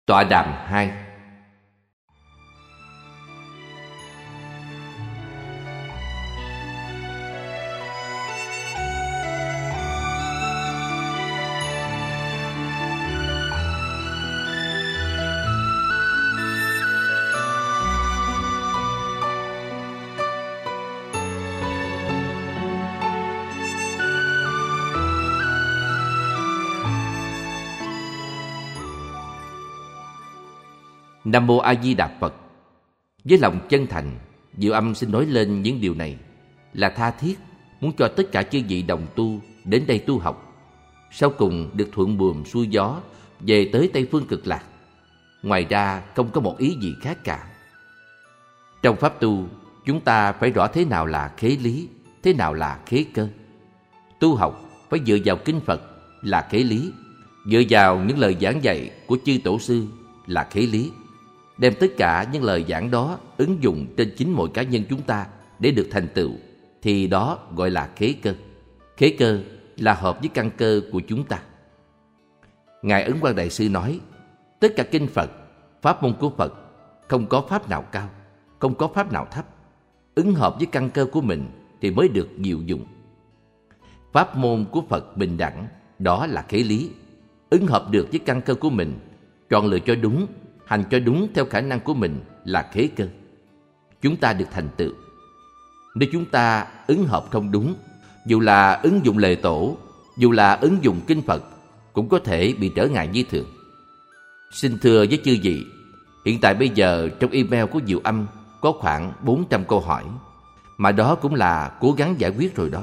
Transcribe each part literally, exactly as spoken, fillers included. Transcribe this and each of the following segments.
Tọa đàm hai. Nam Mô A Di Đà Phật. Với lòng chân thành, Diệu Âm xin nói lên những điều này là tha thiết muốn cho tất cả chư vị đồng tu đến đây tu học, sau cùng được thuận buồm xuôi gió về tới Tây Phương Cực Lạc. Ngoài ra không có một ý gì khác cả. Trong pháp tu, chúng ta phải rõ thế nào là khế lý, thế nào là khế cơ. Tu học phải dựa vào kinh Phật là khế lý, dựa vào những lời giảng dạy của chư tổ sư là khế lý, đem tất cả những lời giảng đó ứng dụng trên chính mỗi cá nhân chúng ta để được thành tựu, thì đó gọi là khế cơ. Khế cơ là hợp với căn cơ của chúng ta. Ngài Ấn Quang Đại Sư nói, tất cả kinh Phật, pháp môn của Phật, không có pháp nào cao, không có pháp nào thấp. Ứng hợp với căn cơ của mình thì mới được diệu dụng. Pháp môn của Phật bình đẳng, đó là khế lý. Ứng hợp được với căn cơ của mình, chọn lựa cho đúng, hành cho đúng theo khả năng của mình là khế cơ. Chúng ta được thành tựu. Nếu chúng ta ứng hợp không đúng, dù là ứng dụng lời tổ, dù là ứng dụng kinh Phật, cũng có thể bị trở ngại như thường. Xin thưa với chư vị, hiện tại bây giờ trong email của Diệu Âm có khoảng bốn trăm câu hỏi, mà đó cũng là cố gắng giải quyết rồi đó.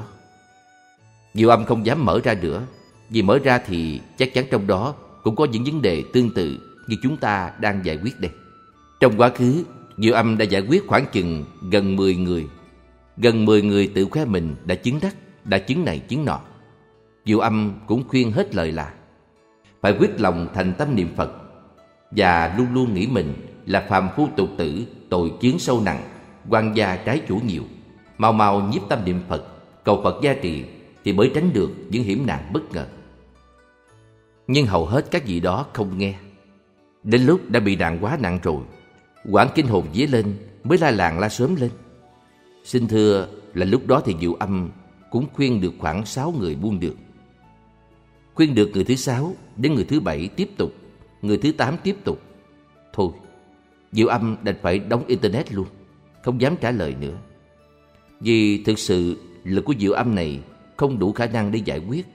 Diệu Âm không dám mở ra nữa, vì mở ra thì chắc chắn trong đó cũng có những vấn đề tương tự như chúng ta đang giải quyết đây. Trong quá khứ, Diệu Âm đã giải quyết khoảng chừng gần mười người. Gần mười người tự khoe mình đã chứng đắc, đã chứng này chứng nọ. Diệu Âm cũng khuyên hết lời là phải quyết lòng thành tâm niệm Phật, và luôn luôn nghĩ mình là phàm phu tục tử, tội chướng sâu nặng, oan gia trái chủ nhiều. Mau mau nhiếp tâm niệm Phật, cầu Phật gia trì, thì mới tránh được những hiểm nạn bất ngờ. Nhưng hầu hết các vị đó không nghe. Đến lúc đã bị nạn quá nặng rồi, quảng kinh hồn vía lên mới la làng la sớm lên. Xin thưa là lúc đó thì Diệu Âm cũng khuyên được khoảng sáu người buông được. Khuyên được người thứ sáu, đến người thứ bảy tiếp tục, người thứ tám tiếp tục. Thôi, Diệu Âm đành phải đóng internet luôn, không dám trả lời nữa. Vì thực sự lực của Diệu Âm này không đủ khả năng để giải quyết.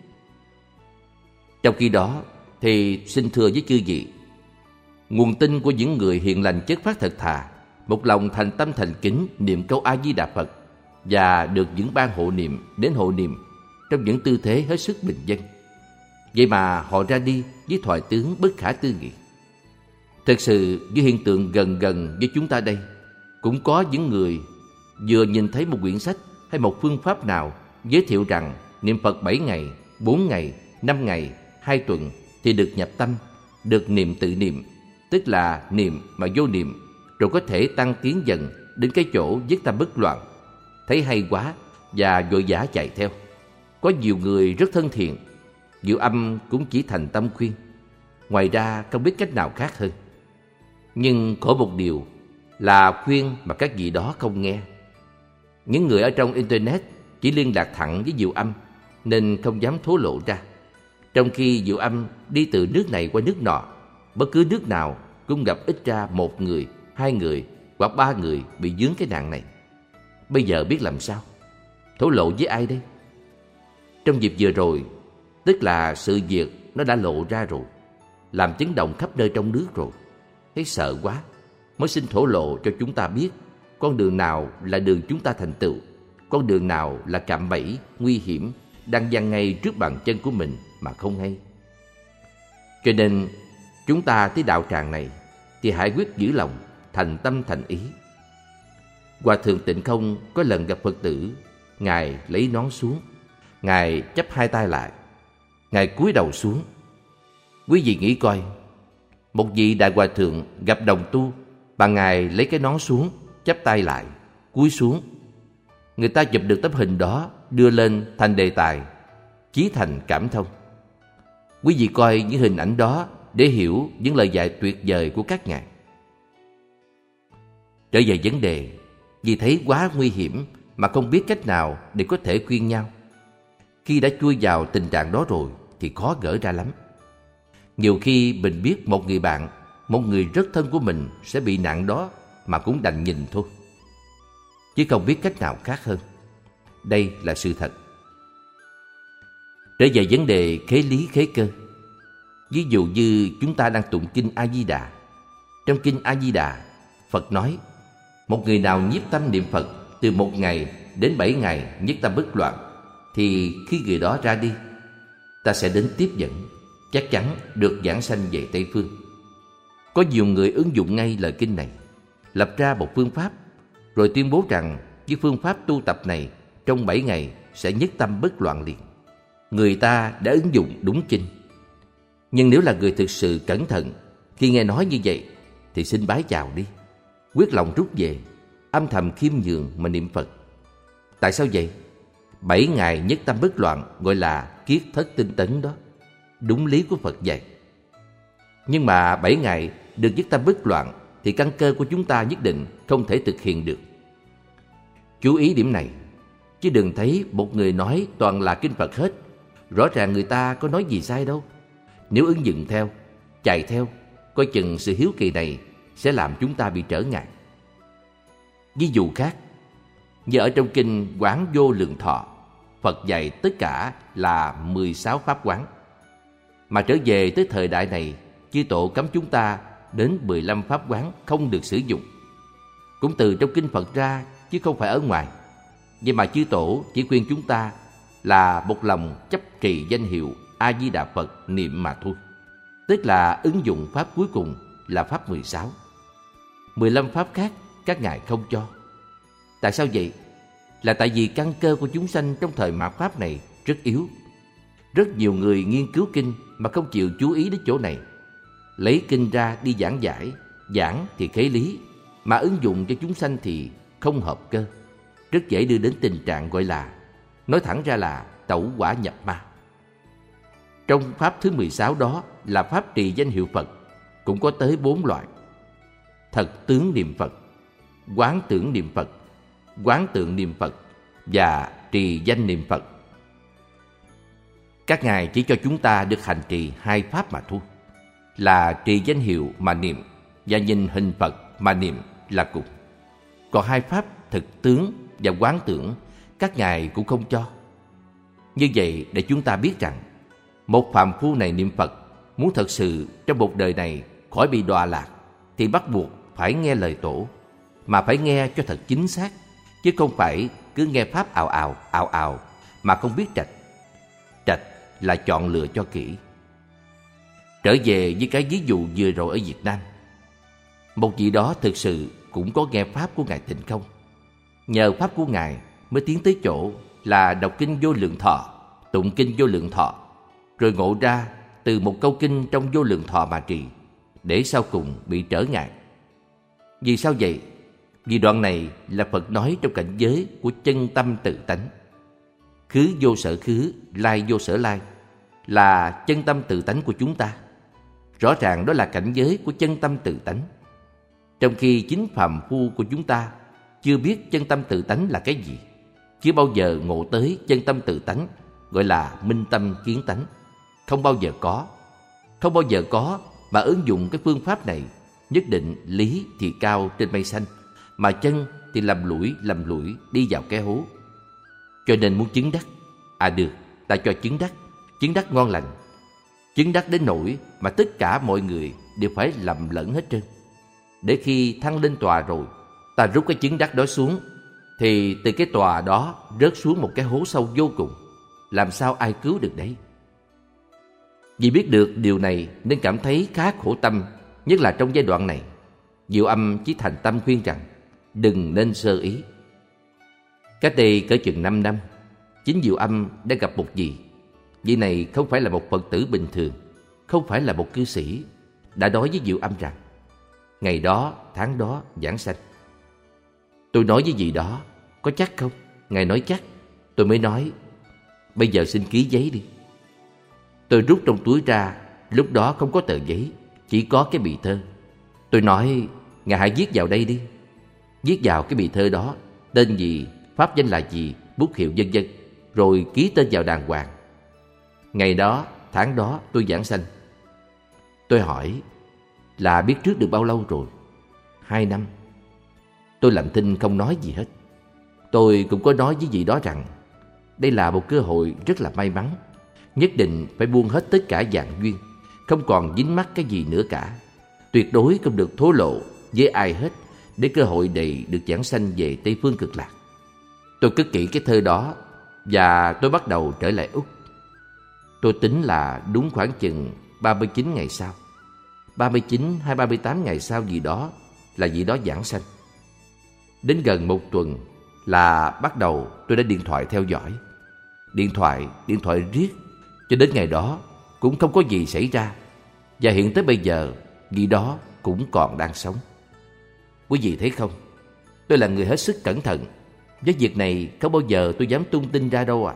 Trong khi đó thì xin thưa với chư vị, nguồn tin của những người hiền lành chất phát thật thà, một lòng thành tâm thành kính niệm câu A Di Đà Phật, và được những ban hộ niệm đến hộ niệm trong những tư thế hết sức bình dân. Vậy mà họ ra đi với thoại tướng bất khả tư nghị. Thật sự với hiện tượng gần gần với chúng ta đây, cũng có những người vừa nhìn thấy một quyển sách hay một phương pháp nào giới thiệu rằng niệm Phật bảy ngày, bốn ngày, năm ngày, hai tuần thì được nhập tâm, được niệm tự niệm, tức là niệm mà vô niệm, rồi có thể tăng tiến dần đến cái chỗ dứt tâm bất loạn. Thấy hay quá và vội vã chạy theo. Có nhiều người rất thân thiện, Diệu Âm cũng chỉ thành tâm khuyên, ngoài ra không biết cách nào khác hơn. Nhưng khổ một điều là khuyên mà các vị đó không nghe. Những người ở trong internet chỉ liên lạc thẳng với Diệu Âm nên không dám thổ lộ ra. Trong khi Diệu Âm đi từ nước này qua nước nọ, bất cứ nước nào cũng gặp ít ra một người, hai người hoặc ba người bị vướng cái nạn này. Bây giờ biết làm sao? Thổ lộ với ai đây? Trong dịp vừa rồi, tức là sự việc nó đã lộ ra rồi, làm chấn động khắp nơi trong nước rồi. Thấy sợ quá, mới xin thổ lộ cho chúng ta biết con đường nào là đường chúng ta thành tựu, con đường nào là cạm bẫy, nguy hiểm, đang giăng ngay trước bàn chân của mình mà không hay. Cho nên, chúng ta tới đạo tràng này thì hãy quyết giữ lòng, thành tâm thành ý. Hòa thượng Tịnh Không có lần gặp Phật tử, Ngài lấy nón xuống, Ngài chắp hai tay lại, Ngài cúi đầu xuống. Quý vị nghĩ coi, một vị đại hòa thượng gặp đồng tu mà Ngài lấy cái nón xuống, chắp tay lại, cúi xuống. Người ta chụp được tấm hình đó, đưa lên thành đề tài Chí Thành Cảm Thông. Quý vị coi những hình ảnh đó để hiểu những lời dạy tuyệt vời của các ngài. Trở về vấn đề, vì thấy quá nguy hiểm mà không biết cách nào để có thể khuyên nhau. Khi đã chui vào tình trạng đó rồi thì khó gỡ ra lắm. Nhiều khi mình biết một người bạn, một người rất thân của mình sẽ bị nạn đó mà cũng đành nhìn thôi, chứ không biết cách nào khác hơn. Đây là sự thật. Trở về vấn đề khế lý khế cơ. Ví dụ như chúng ta đang tụng kinh A-di-đà. Trong kinh A-di-đà, Phật nói, một người nào nhiếp tâm niệm Phật từ một ngày đến bảy ngày nhất tâm bất loạn, thì khi người đó ra đi, ta sẽ đến tiếp dẫn, chắc chắn được giảng sanh về Tây Phương. Có nhiều người ứng dụng ngay lời kinh này, lập ra một phương pháp, rồi tuyên bố rằng với phương pháp tu tập này trong bảy ngày sẽ nhất tâm bất loạn liền. Người ta đã ứng dụng đúng kinh. Nhưng nếu là người thực sự cẩn thận, khi nghe nói như vậy thì xin bái chào đi, quyết lòng rút về, âm thầm khiêm nhường mà niệm Phật. Tại sao vậy? Bảy ngày nhất tâm bất loạn gọi là kiết thất tinh tấn đó, đúng lý của Phật dạy. Nhưng mà bảy ngày được nhất tâm bất loạn thì căn cơ của chúng ta nhất định không thể thực hiện được. Chú ý điểm này, chứ đừng thấy một người nói toàn là kinh Phật hết. Rõ ràng người ta có nói gì sai đâu. Nếu ứng dụng theo, chạy theo, coi chừng sự hiếu kỳ này sẽ làm chúng ta bị trở ngại. Ví dụ khác, như ở trong kinh Quán Vô Lượng Thọ, Phật dạy tất cả là mười sáu pháp quán. Mà trở về tới thời đại này, chư tổ cấm chúng ta đến mười lăm pháp quán không được sử dụng. Cũng từ trong kinh Phật ra, chứ không phải ở ngoài. Vậy mà chư tổ chỉ khuyên chúng ta là một lòng chấp trì danh hiệu A-di-đà Phật niệm mà thôi. Tức là ứng dụng pháp cuối cùng là pháp mười sáu. mười lăm pháp khác các ngài không cho. Tại sao vậy? Là tại vì căn cơ của chúng sanh trong thời mạt pháp này rất yếu. Rất nhiều người nghiên cứu kinh mà không chịu chú ý đến chỗ này. Lấy kinh ra đi giảng giải, giảng thì khế lý, mà ứng dụng cho chúng sanh thì không hợp cơ. Rất dễ đưa đến tình trạng gọi là, nói thẳng ra là tẩu quả nhập ma. Trong pháp thứ mười sáu đó là pháp trì danh hiệu Phật, cũng có tới bốn loại: thật tướng niệm Phật, quán tưởng niệm Phật, quán tượng niệm Phật và trì danh niệm Phật. Các ngài chỉ cho chúng ta được hành trì hai pháp mà thôi, là trì danh hiệu mà niệm và nhìn hình Phật mà niệm là cùng. Còn hai pháp thực tướng và quán tưởng các ngài cũng không cho. Như vậy để chúng ta biết rằng một phàm phu này niệm Phật muốn thật sự trong một đời này khỏi bị đọa lạc thì bắt buộc phải nghe lời tổ, mà phải nghe cho thật chính xác, chứ không phải cứ nghe pháp ào ào ào ào mà không biết trạch. Trạch là chọn lựa cho kỹ. Trở về với cái ví dụ vừa rồi ở Việt Nam, một vị đó thực sự cũng có nghe pháp của ngài Tịnh Không. Nhờ pháp của ngài mới tiến tới chỗ là đọc kinh Vô Lượng Thọ, tụng kinh Vô Lượng Thọ, rồi ngộ ra từ một câu kinh trong Vô Lượng Thọ mà trì, để sau cùng bị trở ngại. Vì sao vậy? Vì đoạn này là Phật nói trong cảnh giới của chân tâm tự tánh. Khứ vô sở khứ, lai vô sở lai là chân tâm tự tánh của chúng ta. Rõ ràng đó là cảnh giới của chân tâm tự tánh. Trong khi chính phàm phu của chúng ta chưa biết chân tâm tự tánh là cái gì, chưa bao giờ ngộ tới chân tâm tự tánh, gọi là minh tâm kiến tánh. Không bao giờ có. Không bao giờ có mà ứng dụng cái phương pháp này, nhất định lý thì cao trên mây xanh, mà chân thì lầm lũi lầm lũi đi vào cái hố. Cho nên muốn chứng đắc, à được, ta cho chứng đắc, chứng đắc ngon lành, chứng đắc đến nỗi mà tất cả mọi người đều phải lầm lẫn hết trơn. Để khi thăng lên tòa rồi, ta rút cái chứng đắc đó xuống, thì từ cái tòa đó rớt xuống một cái hố sâu vô cùng. Làm sao ai cứu được đấy? Vì biết được điều này nên cảm thấy khá khổ tâm, nhất là trong giai đoạn này. Diệu Âm chỉ thành tâm khuyên rằng đừng nên sơ ý. Cách đây cỡ chừng năm năm, chính Diệu Âm đã gặp một vị. Vị này không phải là một Phật tử bình thường, không phải là một cư sĩ, đã nói với Diệu Âm rằng ngày đó, tháng đó giảng sanh. Tôi nói với vị đó, có chắc không? Ngài nói chắc. Tôi mới nói, bây giờ xin ký giấy đi. Tôi rút trong túi ra lúc đó không có tờ giấy, chỉ có cái bì thơ. Tôi nói, ngài hãy viết vào đây đi. Viết vào cái bì thơ đó tên gì, pháp danh là gì, bút hiệu vân vân, rồi ký tên vào đàng hoàng. Ngày đó, tháng đó tôi giảng sanh. Tôi hỏi, là biết trước được bao lâu rồi? Hai năm. Tôi làm thinh không nói gì hết. Tôi cũng có nói với vị đó rằng đây là một cơ hội rất là may mắn, nhất định phải buông hết tất cả dạng duyên, không còn dính mắc cái gì nữa cả. Tuyệt đối không được thổ lộ với ai hết, để cơ hội này được giảng sanh về Tây Phương Cực Lạc. Tôi cất kỹ cái thơ đó và tôi bắt đầu trở lại Úc. Tôi tính là đúng khoảng chừng ba mươi chín ngày sau, ba mươi chín hay ba mươi tám ngày sau gì đó là vị đó giảng sanh. Đến gần một tuần là bắt đầu tôi đã điện thoại theo dõi. Điện thoại, điện thoại riết, cho đến ngày đó cũng không có gì xảy ra. Và hiện tới bây giờ, vị đó cũng còn đang sống. Quý vị thấy không? Tôi là người hết sức cẩn thận. Với việc này không bao giờ tôi dám tung tin ra đâu à.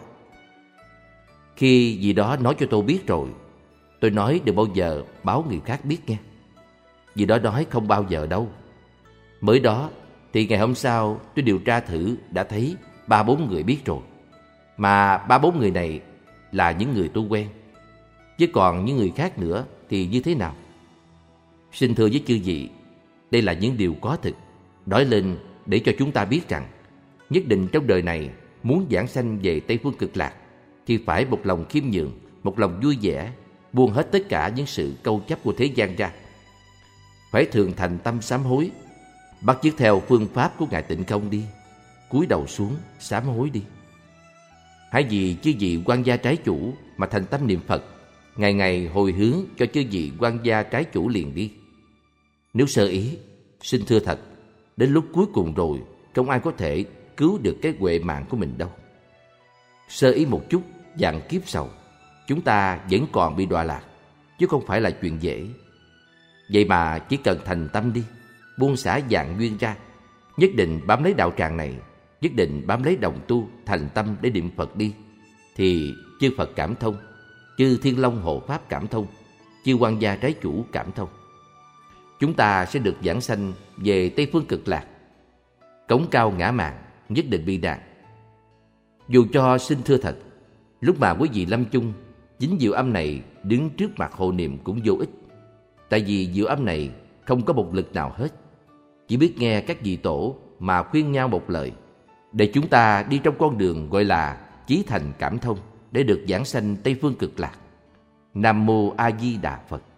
Khi vị đó nói cho tôi biết rồi, tôi nói đừng bao giờ báo người khác biết nghe. Vị đó nói không bao giờ đâu. Mới đó thì ngày hôm sau tôi điều tra thử đã thấy ba bốn người biết rồi. Mà ba bốn người này là những người tôi quen. Chứ còn những người khác nữa thì như thế nào? Xin thưa với chư vị, đây là những điều có thực, nói lên để cho chúng ta biết rằng nhất định trong đời này muốn giảng sanh về Tây Phương Cực Lạc thì phải một lòng khiêm nhường, một lòng vui vẻ, buông hết tất cả những sự câu chấp của thế gian ra. Phải thường thành tâm sám hối, bắt chước theo phương pháp của Ngài Tịnh Không đi, cúi đầu xuống sám hối đi. Hãy vì chư vị quan gia trái chủ mà thành tâm niệm Phật, ngày ngày hồi hướng cho chư vị quan gia trái chủ liền đi. Nếu sơ ý, xin thưa thật, đến lúc cuối cùng rồi không ai có thể cứu được cái huệ mạng của mình đâu. Sơ ý một chút, vạn kiếp sau, chúng ta vẫn còn bị đọa lạc, chứ không phải là chuyện dễ. Vậy mà chỉ cần thành tâm đi, buông xả dạng duyên ra, nhất định bám lấy đạo tràng này, nhất định bám lấy đồng tu, thành tâm để niệm Phật đi, thì chư Phật cảm thông, chư Thiên Long hộ Pháp cảm thông, chư quan gia trái chủ cảm thông. Chúng ta sẽ được giảng sanh về Tây Phương Cực Lạc. Cống cao ngã mạn, nhất định bị nạn. Dù cho xin thưa thật, lúc mà quý vị lâm chung, chính diệu âm này đứng trước mặt hộ niệm cũng vô ích. Tại vì diệu âm này không có một lực nào hết, chỉ biết nghe các vị tổ mà khuyên nhau một lời, để chúng ta đi trong con đường gọi là chí thành cảm thông, để được giảng sanh Tây Phương Cực Lạc. Nam Mô A Di Đà Phật.